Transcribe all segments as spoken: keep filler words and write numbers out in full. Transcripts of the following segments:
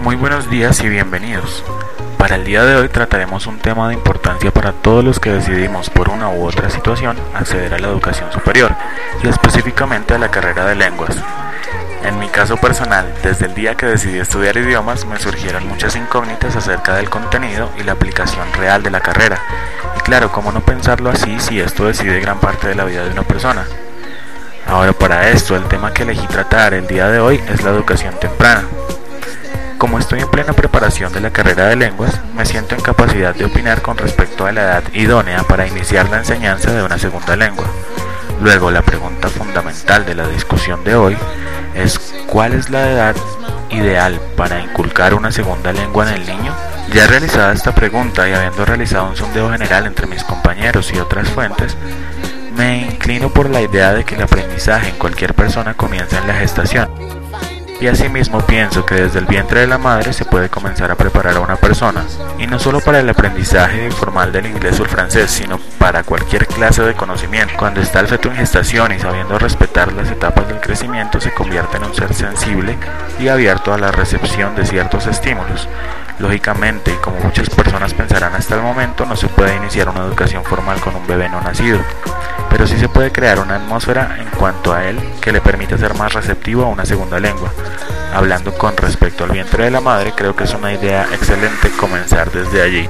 Muy buenos días y bienvenidos. Para el día de hoy trataremos un tema de importancia para todos los que decidimos por una u otra situación acceder a la educación superior y específicamente a la carrera de lenguas. En mi caso personal, desde el día que decidí estudiar idiomas me surgieron muchas incógnitas acerca del contenido y la aplicación real de la carrera. Y claro, ¿cómo no pensarlo así si esto decide gran parte de la vida de una persona? Ahora, para esto, el tema que elegí tratar el día de hoy es la educación temprana. Como estoy en plena preparación de la carrera de lenguas, me siento en capacidad de opinar con respecto a la edad idónea para iniciar la enseñanza de una segunda lengua. Luego, la pregunta fundamental de la discusión de hoy es ¿cuál es la edad ideal para inculcar una segunda lengua en el niño? Ya realizada esta pregunta y habiendo realizado un sondeo general entre mis compañeros y otras fuentes, me inclino por la idea de que el aprendizaje en cualquier persona comienza en la gestación. Y asimismo pienso que desde el vientre de la madre se puede comenzar a preparar a una persona, y no solo para el aprendizaje formal del inglés o el francés, sino para cualquier clase de conocimiento. Cuando está el feto en gestación y sabiendo respetar las etapas del crecimiento, se convierte en un ser sensible y abierto a la recepción de ciertos estímulos. Lógicamente, y como muchas personas pensarán hasta el momento, no se puede iniciar una educación formal con un bebé no nacido, pero sí se puede crear una atmósfera en cuanto a él que le permita ser más receptivo a una segunda lengua. Hablando con respecto al vientre de la madre, creo que es una idea excelente comenzar desde allí.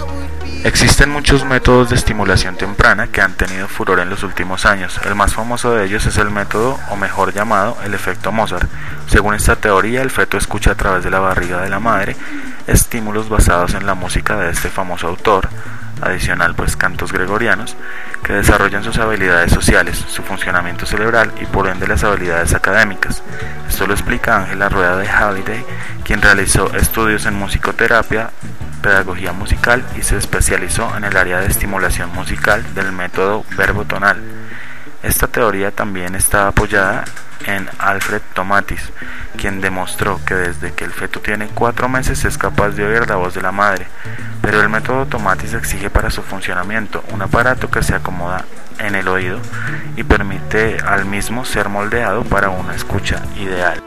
Existen muchos métodos de estimulación temprana que han tenido furor en los últimos años. El más famoso de ellos es el método, o mejor llamado, el efecto Mozart. Según esta teoría, el feto escucha a través de la barriga de la madre estímulos basados en la música de este famoso autor, adicional pues cantos gregorianos, que desarrollan sus habilidades sociales, su funcionamiento cerebral y por ende las habilidades académicas. Esto lo explica Ángela Rueda de Halliday, quien realizó estudios en musicoterapia, pedagogía musical y se especializó en el área de estimulación musical del método verbotonal. Esta teoría también está apoyada en Alfred Tomatis, quien demostró que desde que el feto tiene cuatro meses es capaz de oír la voz de la madre, pero el método Tomatis exige para su funcionamiento un aparato que se acomoda en el oído y permite al mismo ser moldeado para una escucha ideal.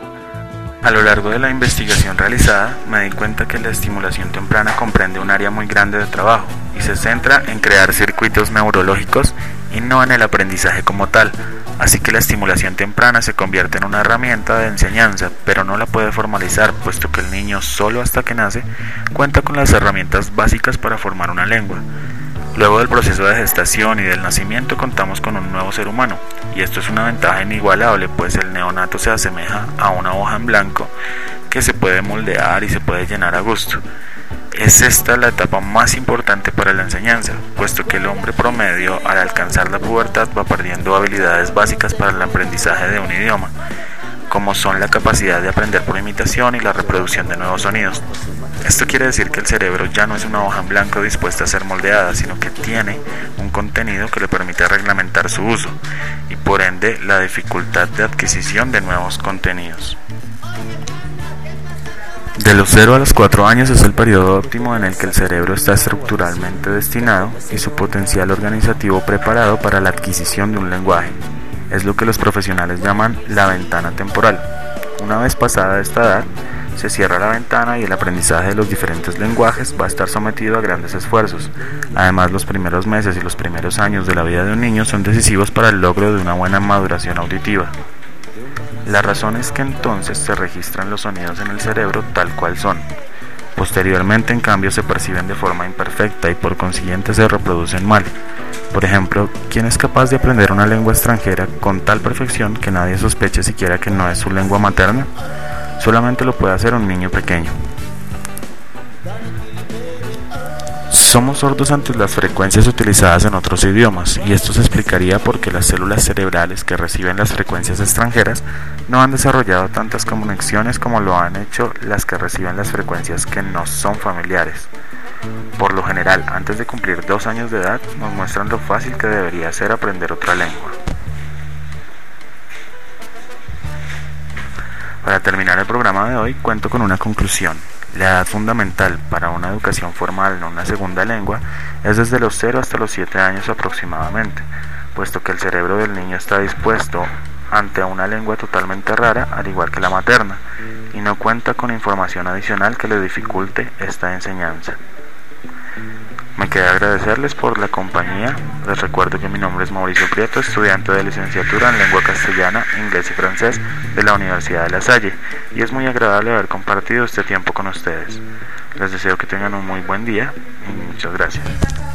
A lo largo de la investigación realizada, me di cuenta que la estimulación temprana comprende un área muy grande de trabajo y se centra en crear circuitos neurológicos y no en el aprendizaje como tal. Así que la estimulación temprana se convierte en una herramienta de enseñanza, pero no la puede formalizar, puesto que el niño solo hasta que nace cuenta con las herramientas básicas para formar una lengua. Luego del proceso de gestación y del nacimiento contamos con un nuevo ser humano, y esto es una ventaja inigualable, pues el neonato se asemeja a una hoja en blanco que se puede moldear y se puede llenar a gusto. Es esta la etapa más importante para la enseñanza, puesto que el hombre promedio al alcanzar la pubertad va perdiendo habilidades básicas para el aprendizaje de un idioma, como son la capacidad de aprender por imitación y la reproducción de nuevos sonidos. Esto quiere decir que el cerebro ya no es una hoja en blanco dispuesta a ser moldeada, sino que tiene un contenido que le permite reglamentar su uso y por ende la dificultad de adquisición de nuevos contenidos. De los cero a los cuatro años es el periodo óptimo en el que el cerebro está estructuralmente destinado y su potencial organizativo preparado para la adquisición de un lenguaje. Es lo que los profesionales llaman la ventana temporal. Una vez pasada esta edad, se cierra la ventana y el aprendizaje de los diferentes lenguajes va a estar sometido a grandes esfuerzos. Además, los primeros meses y los primeros años de la vida de un niño son decisivos para el logro de una buena maduración auditiva. La razón es que entonces se registran los sonidos en el cerebro tal cual son. Posteriormente, en cambio, se perciben de forma imperfecta y por consiguiente se reproducen mal. Por ejemplo, ¿quién es capaz de aprender una lengua extranjera con tal perfección que nadie sospeche siquiera que no es su lengua materna? Solamente lo puede hacer un niño pequeño. Somos sordos ante las frecuencias utilizadas en otros idiomas, y esto se explicaría porque las células cerebrales que reciben las frecuencias extranjeras no han desarrollado tantas conexiones como lo han hecho las que reciben las frecuencias que nos son familiares. Por lo general, antes de cumplir dos años de edad, nos muestran lo fácil que debería ser aprender otra lengua. Para terminar el programa de hoy, cuento con una conclusión. La edad fundamental para una educación formal en una segunda lengua es desde los cero hasta los siete años aproximadamente, puesto que el cerebro del niño está dispuesto ante una lengua totalmente rara, al igual que la materna, y no cuenta con información adicional que le dificulte esta enseñanza. Me queda agradecerles por la compañía. Les recuerdo que mi nombre es Mauricio Prieto, estudiante de licenciatura en lengua castellana, inglés y francés de la Universidad de La Salle, y es muy agradable haber compartido este tiempo con ustedes. Les deseo que tengan un muy buen día y muchas gracias.